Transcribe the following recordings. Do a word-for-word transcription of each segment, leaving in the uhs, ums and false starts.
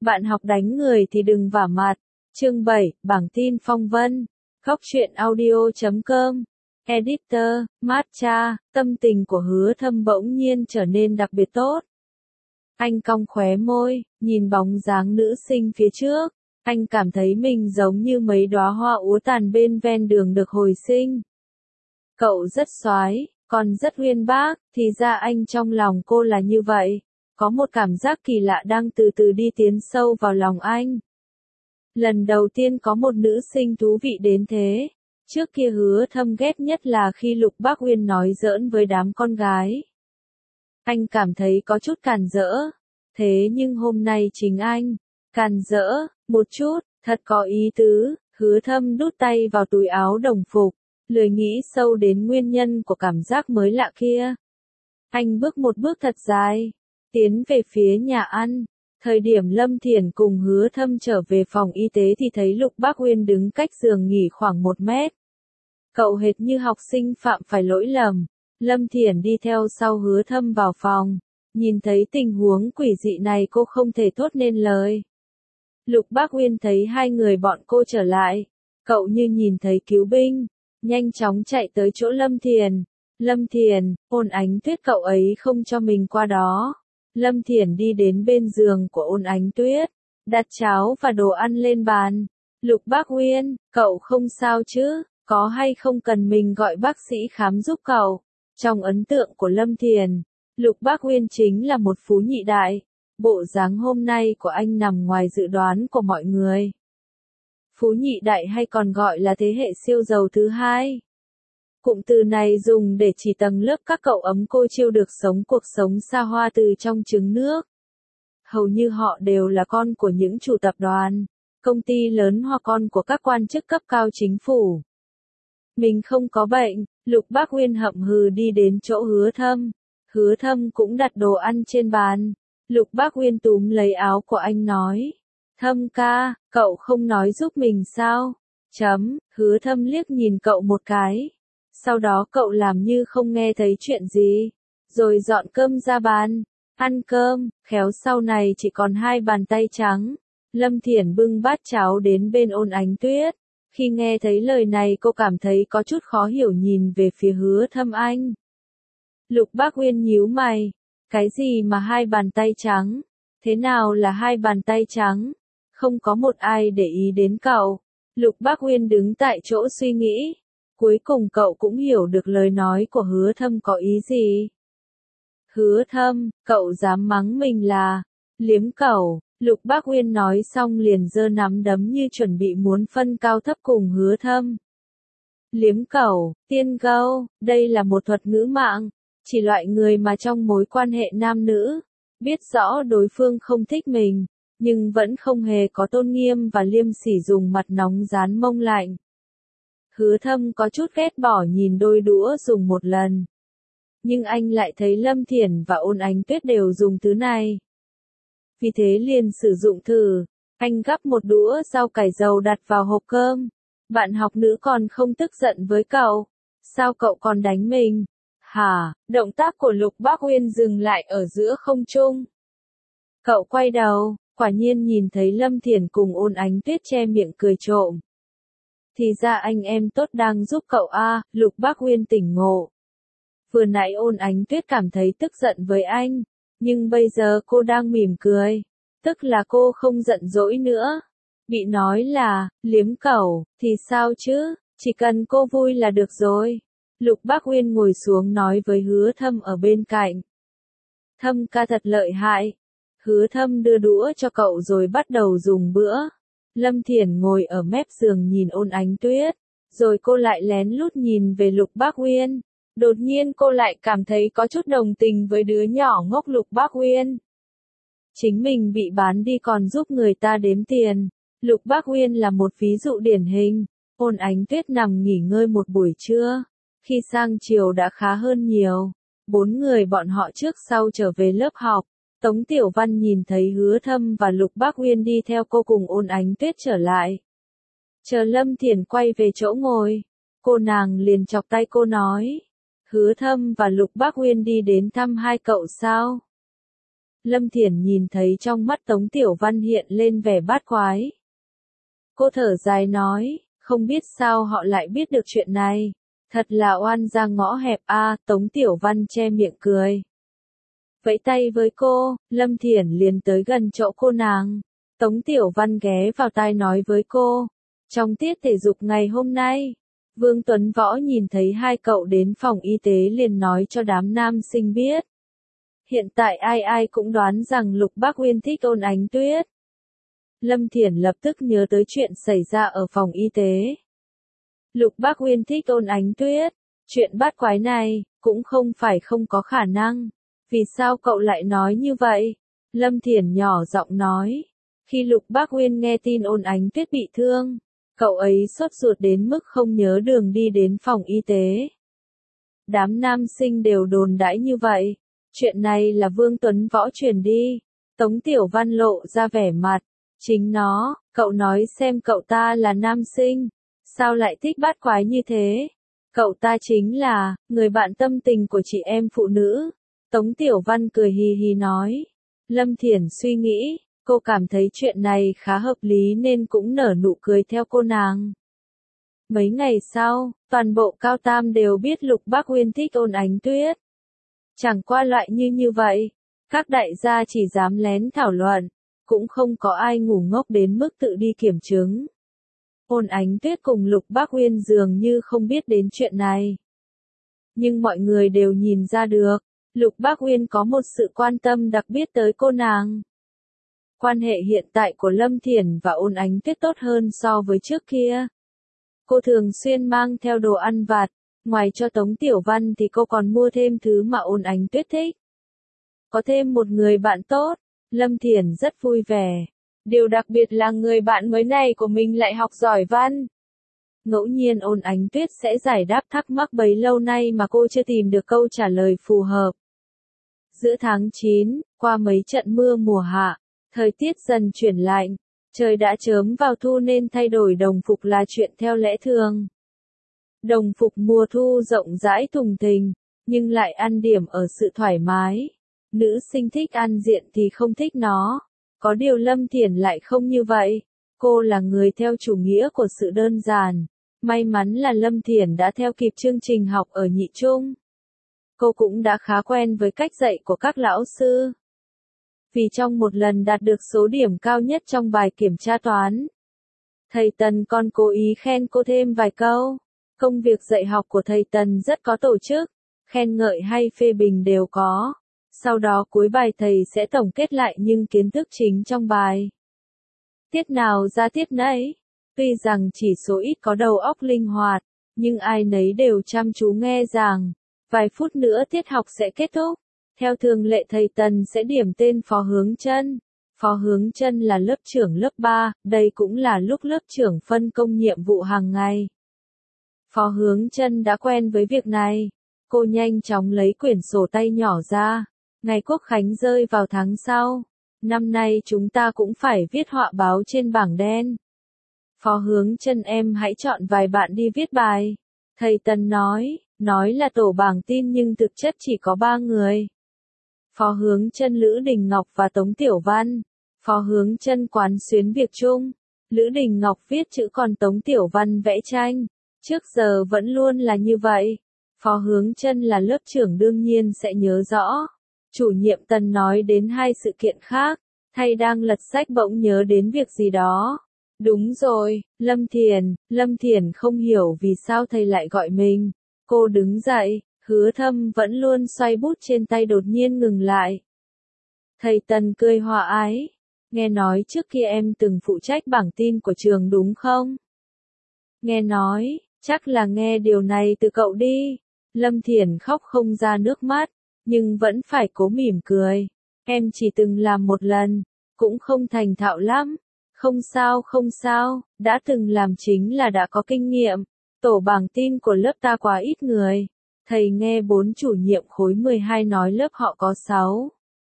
Bạn học đánh người thì đừng vả mặt. Chương bảy, bảng tin phong vân. Góc truyện audio chấm com. Editor, Matcha, tâm tình của Hứa Thâm bỗng nhiên trở nên đặc biệt tốt. Anh cong khóe môi, nhìn bóng dáng nữ sinh phía trước. Anh cảm thấy mình giống như mấy đóa hoa úa tàn bên ven đường được hồi sinh. Cậu rất soái, còn rất uyên bác, thì ra anh trong lòng cô là như vậy. Có một cảm giác kỳ lạ đang từ từ đi tiến sâu vào lòng anh. Lần đầu tiên có một nữ sinh thú vị đến thế. Trước kia Hứa Thâm ghét nhất là khi Lục Bác Uyên nói giỡn với đám con gái. Anh cảm thấy có chút càn rỡ. Thế nhưng hôm nay chính anh, càn rỡ, một chút, thật có ý tứ. Hứa Thâm đút tay vào túi áo đồng phục, lười nghĩ sâu đến nguyên nhân của cảm giác mới lạ kia. Anh bước một bước thật dài, tiến về phía nhà ăn. Thời điểm Lâm Thiển cùng Hứa Thâm trở về phòng y tế thì thấy Lục Bác Uyên đứng cách giường nghỉ khoảng một mét. Cậu hệt như học sinh phạm phải lỗi lầm. Lâm Thiển đi theo sau Hứa Thâm vào phòng. Nhìn thấy tình huống quỷ dị này cô không thể thốt nên lời. Lục Bác Uyên thấy hai người bọn cô trở lại. Cậu như nhìn thấy cứu binh. Nhanh chóng chạy tới chỗ Lâm Thiển. Lâm Thiển, Ôn Ánh Tuyết cậu ấy không cho mình qua đó. Lâm Thiển đi đến bên giường của Ôn Ánh Tuyết. Đặt cháo và đồ ăn lên bàn. Lục Bác Uyên, cậu không sao chứ? Có hay không cần mình gọi bác sĩ khám giúp cậu? Trong ấn tượng của Lâm Thiển, Lục Bác Uyên chính là một phú nhị đại. Bộ dáng hôm nay của anh nằm ngoài dự đoán của mọi người. Phú nhị đại hay còn gọi là thế hệ siêu giàu thứ hai. Cụm từ này dùng để chỉ tầng lớp các cậu ấm cô chiêu được sống cuộc sống xa hoa từ trong trứng nước. Hầu như họ đều là con của những chủ tập đoàn, công ty lớn hoặc con của các quan chức cấp cao chính phủ. Mình không có bệnh, Lục Bác Uyên hậm hừ đi đến chỗ Hứa Thâm. Hứa Thâm cũng đặt đồ ăn trên bàn. Lục Bác Uyên túm lấy áo của anh nói. Thâm ca, cậu không nói giúp mình sao? Chấm, Hứa Thâm liếc nhìn cậu một cái. Sau đó cậu làm như không nghe thấy chuyện gì. Rồi dọn cơm ra bàn. Ăn cơm, khéo sau này chỉ còn hai bàn tay trắng. Lâm Thiển bưng bát cháo đến bên Ôn Ánh Tuyết. Khi nghe thấy lời này cô cảm thấy có chút khó hiểu nhìn về phía Hứa Thâm anh. Lục Bác Uyên nhíu mày. Cái gì mà hai bàn tay trắng? Thế nào là hai bàn tay trắng? Không có một ai để ý đến cậu. Lục Bác Uyên đứng tại chỗ suy nghĩ. Cuối cùng cậu cũng hiểu được lời nói của Hứa Thâm có ý gì. Hứa Thâm, cậu dám mắng mình là liếm cẩu. Lục Bác Uyên nói xong liền giơ nắm đấm như chuẩn bị muốn phân cao thấp cùng Hứa Thâm. Liếm cẩu, tiên gâu, đây là một thuật ngữ mạng, chỉ loại người mà trong mối quan hệ nam nữ, biết rõ đối phương không thích mình, nhưng vẫn không hề có tôn nghiêm và liêm sỉ dùng mặt nóng dán mông lạnh. Hứa Thâm có chút ghét bỏ nhìn đôi đũa dùng một lần. Nhưng anh lại thấy Lâm Thiển và Ôn Ánh Tuyết đều dùng thứ này. Vì thế liền sử dụng thử. Anh gắp một đũa rau cải dầu đặt vào hộp cơm. Bạn học nữ còn không tức giận với cậu. Sao cậu còn đánh mình? Hả? Động tác của Lục Bác Uyên dừng lại ở giữa không trung. Cậu quay đầu, quả nhiên nhìn thấy Lâm Thiển cùng Ôn Ánh Tuyết che miệng cười trộm. Thì ra anh em tốt đang giúp cậu a. À, Lục Bác Uyên tỉnh ngộ. Vừa nãy Ôn Ánh Tuyết cảm thấy tức giận với anh, nhưng bây giờ cô đang mỉm cười, tức là cô không giận dỗi nữa. Bị nói là liếm cẩu thì sao chứ, chỉ cần cô vui là được rồi. Lục Bác Uyên ngồi xuống nói với Hứa Thâm ở bên cạnh. Thâm ca thật lợi hại. Hứa Thâm đưa đũa cho cậu rồi bắt đầu dùng bữa. Lâm Thiển ngồi ở mép giường nhìn Ôn Ánh Tuyết, rồi cô lại lén lút nhìn về Lục Bác Uyên. Đột nhiên cô lại cảm thấy có chút đồng tình với đứa nhỏ ngốc Lục Bác Uyên. Chính mình bị bán đi còn giúp người ta đếm tiền. Lục Bác Uyên là một ví dụ điển hình. Ôn Ánh Tuyết nằm nghỉ ngơi một buổi trưa. Khi sang chiều đã khá hơn nhiều. Bốn người bọn họ trước sau trở về lớp học. Tống Tiểu Văn nhìn thấy Hứa Thâm và Lục Bác Uyên đi theo cô cùng Ôn Ánh Tuyết trở lại. Chờ Lâm Thiển quay về chỗ ngồi. Cô nàng liền chọc tay cô nói. Hứa Thâm và Lục Bác Uyên đi đến thăm hai cậu sao? Lâm Thiển nhìn thấy trong mắt Tống Tiểu Văn hiện lên vẻ bát quái. Cô thở dài nói, không biết sao họ lại biết được chuyện này. Thật là oan ra ngõ hẹp a. À, Tống Tiểu Văn che miệng cười. Vẫy tay với cô, Lâm Thiển liền tới gần chỗ cô nàng. Tống Tiểu Văn ghé vào tai nói với cô. Trong tiết thể dục ngày hôm nay, Vương Tuấn Võ nhìn thấy hai cậu đến phòng y tế liền nói cho đám nam sinh biết. Hiện tại ai ai cũng đoán rằng Lục Bác Uyên thích Ôn Ánh Tuyết. Lâm Thiển lập tức nhớ tới chuyện xảy ra ở phòng y tế. Lục Bác Uyên thích Ôn Ánh Tuyết. Chuyện bát quái này, cũng không phải không có khả năng. Vì sao cậu lại nói như vậy? Lâm Thiển nhỏ giọng nói. Khi Lục Bác Uyên nghe tin Ôn Ánh Tuyết bị thương, cậu ấy sốt ruột đến mức không nhớ đường đi đến phòng y tế. Đám nam sinh đều đồn đãi như vậy. Chuyện này là Vương Tuấn Võ truyền đi. Tống Tiểu Văn lộ ra vẻ mặt. Chính nó, cậu nói xem cậu ta là nam sinh. Sao lại thích bát quái như thế? Cậu ta chính là, người bạn tâm tình của chị em phụ nữ. Tống Tiểu Văn cười hì hì nói. Lâm Thiển suy nghĩ, cô cảm thấy chuyện này khá hợp lý nên cũng nở nụ cười theo cô nàng. Mấy ngày sau, toàn bộ Cao Tam đều biết Lục Bác Uyên thích Ôn Ánh Tuyết. Chẳng qua loại như như vậy, các đại gia chỉ dám lén thảo luận, cũng không có ai ngu ngốc đến mức tự đi kiểm chứng. Ôn Ánh Tuyết cùng Lục Bác Uyên dường như không biết đến chuyện này. Nhưng mọi người đều nhìn ra được, Lục Bác Uyên có một sự quan tâm đặc biệt tới cô nàng. Quan hệ hiện tại của Lâm Thiển và Ôn Ánh Tuyết tốt hơn so với trước kia. Cô thường xuyên mang theo đồ ăn vặt, ngoài cho Tống Tiểu Văn thì cô còn mua thêm thứ mà Ôn Ánh Tuyết thích. Có thêm một người bạn tốt, Lâm Thiển rất vui vẻ. Điều đặc biệt là người bạn mới này của mình lại học giỏi văn. Ngẫu nhiên Ôn Ánh Tuyết sẽ giải đáp thắc mắc bấy lâu nay mà cô chưa tìm được câu trả lời phù hợp. Giữa tháng chín, qua mấy trận mưa mùa hạ, thời tiết dần chuyển lạnh, trời đã chớm vào thu nên thay đổi đồng phục là chuyện theo lẽ thường. Đồng phục mùa thu rộng rãi thùng thình, nhưng lại ăn điểm ở sự thoải mái. Nữ sinh thích ăn diện thì không thích nó. Có điều Lâm Thiển lại không như vậy. Cô là người theo chủ nghĩa của sự đơn giản. May mắn là Lâm Thiển đã theo kịp chương trình học ở nhị trung. Cô cũng đã khá quen với cách dạy của các lão sư. Vì trong một lần đạt được số điểm cao nhất trong bài kiểm tra toán, thầy Tần còn cố ý khen cô thêm vài câu. Công việc dạy học của thầy Tần rất có tổ chức, khen ngợi hay phê bình đều có. Sau đó cuối bài thầy sẽ tổng kết lại những kiến thức chính trong bài. Tiết nào ra tiết nấy. Tuy rằng chỉ số ít có đầu óc linh hoạt, nhưng ai nấy đều chăm chú nghe giảng. Vài phút nữa tiết học sẽ kết thúc. Theo thường lệ thầy Tần sẽ điểm tên Phó Hướng Chân. Phó Hướng Chân là lớp trưởng lớp ba, đây cũng là lúc lớp trưởng phân công nhiệm vụ hàng ngày. Phó Hướng Chân đã quen với việc này. Cô nhanh chóng lấy quyển sổ tay nhỏ ra. Ngày Quốc Khánh rơi vào tháng sau. Năm nay chúng ta cũng phải viết họa báo trên bảng đen. Phó Hướng Chân em hãy chọn vài bạn đi viết bài. Thầy Tần nói, nói là tổ bảng tin nhưng thực chất chỉ có ba người. Phó Hướng Chân, Lữ Đình Ngọc và Tống Tiểu Văn. Phó Hướng Chân quán xuyến việc chung. Lữ Đình Ngọc viết chữ còn Tống Tiểu Văn vẽ tranh. Trước giờ vẫn luôn là như vậy. Phó Hướng Chân là lớp trưởng đương nhiên sẽ nhớ rõ. Chủ nhiệm Tần nói đến hai sự kiện khác. Thầy đang lật sách bỗng nhớ đến việc gì đó. Đúng rồi, Lâm Thiển. Lâm Thiển không hiểu vì sao thầy lại gọi mình. Cô đứng dậy. Hứa Thâm vẫn luôn xoay bút trên tay đột nhiên ngừng lại. Thầy Tần cười hòa ái. Nghe nói trước kia em từng phụ trách bảng tin của trường đúng không? Nghe nói, chắc là nghe điều này từ cậu đi. Lâm Thiển khóc không ra nước mắt, nhưng vẫn phải cố mỉm cười. Em chỉ từng làm một lần, cũng không thành thạo lắm. Không sao không sao, đã từng làm chính là đã có kinh nghiệm. Tổ bảng tin của lớp ta quá ít người. Thầy nghe bốn chủ nhiệm khối mười hai nói lớp họ có sáu,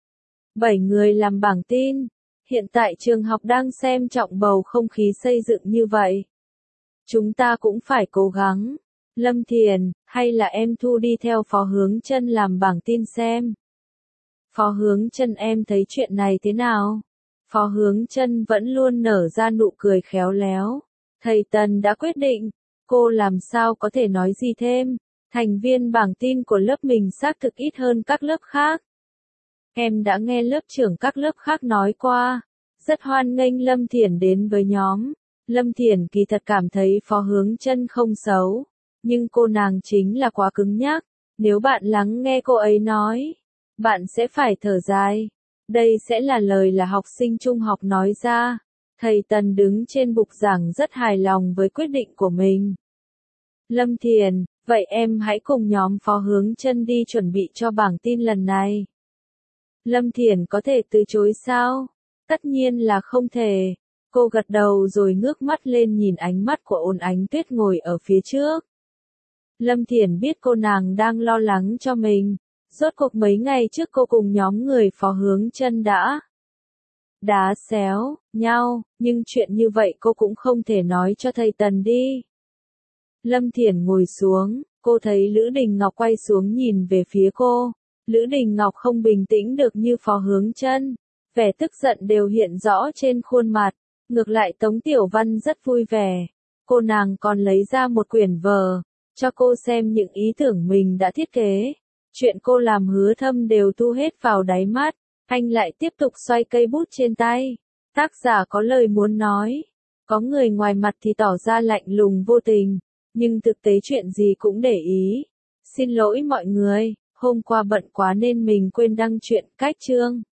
bảy người làm bảng tin. Hiện tại trường học đang xem trọng bầu không khí xây dựng như vậy. Chúng ta cũng phải cố gắng. Lâm Thiển, hay là em Thu đi theo Phó Hướng Chân làm bảng tin xem. Phó Hướng Chân em thấy chuyện này thế nào? Phó Hướng Chân vẫn luôn nở ra nụ cười khéo léo. Thầy Tần đã quyết định, cô làm sao có thể nói gì thêm. Thành viên bảng tin của lớp mình xác thực ít hơn các lớp khác. Em đã nghe lớp trưởng các lớp khác nói qua, rất hoan nghênh Lâm Thiển đến với nhóm. Lâm Thiển kỳ thật cảm thấy Phó Hướng Chân không xấu, nhưng cô nàng chính là quá cứng nhắc. Nếu bạn lắng nghe cô ấy nói, bạn sẽ phải thở dài. Đây sẽ là lời là học sinh trung học nói ra. Thầy Tần đứng trên bục giảng rất hài lòng với quyết định của mình. Lâm Thiển, vậy em hãy cùng nhóm Phó Hướng Chân đi chuẩn bị cho bảng tin lần này. Lâm Thiển có thể từ chối sao? Tất nhiên là không thể. Cô gật đầu rồi ngước mắt lên nhìn ánh mắt của Ôn Ánh Tuyết ngồi ở phía trước. Lâm Thiển biết cô nàng đang lo lắng cho mình. Rốt cuộc mấy ngày trước cô cùng nhóm người Phó Hướng Chân đã đá xéo nhau, nhưng chuyện như vậy cô cũng không thể nói cho thầy Tần đi. Lâm Thiển ngồi xuống, cô thấy Lữ Đình Ngọc quay xuống nhìn về phía cô. Lữ Đình Ngọc không bình tĩnh được như Phó Hướng Chân, vẻ tức giận đều hiện rõ trên khuôn mặt. Ngược lại Tống Tiểu Văn rất vui vẻ. Cô nàng còn lấy ra một quyển vở, cho cô xem những ý tưởng mình đã thiết kế. Chuyện cô làm Hứa Thâm đều thu hết vào đáy mắt. Anh lại tiếp tục xoay cây bút trên tay. Tác giả có lời muốn nói. Có người ngoài mặt thì tỏ ra lạnh lùng vô tình, nhưng thực tế chuyện gì cũng để ý. Xin lỗi mọi người, hôm qua bận quá nên mình quên đăng truyện cách chương.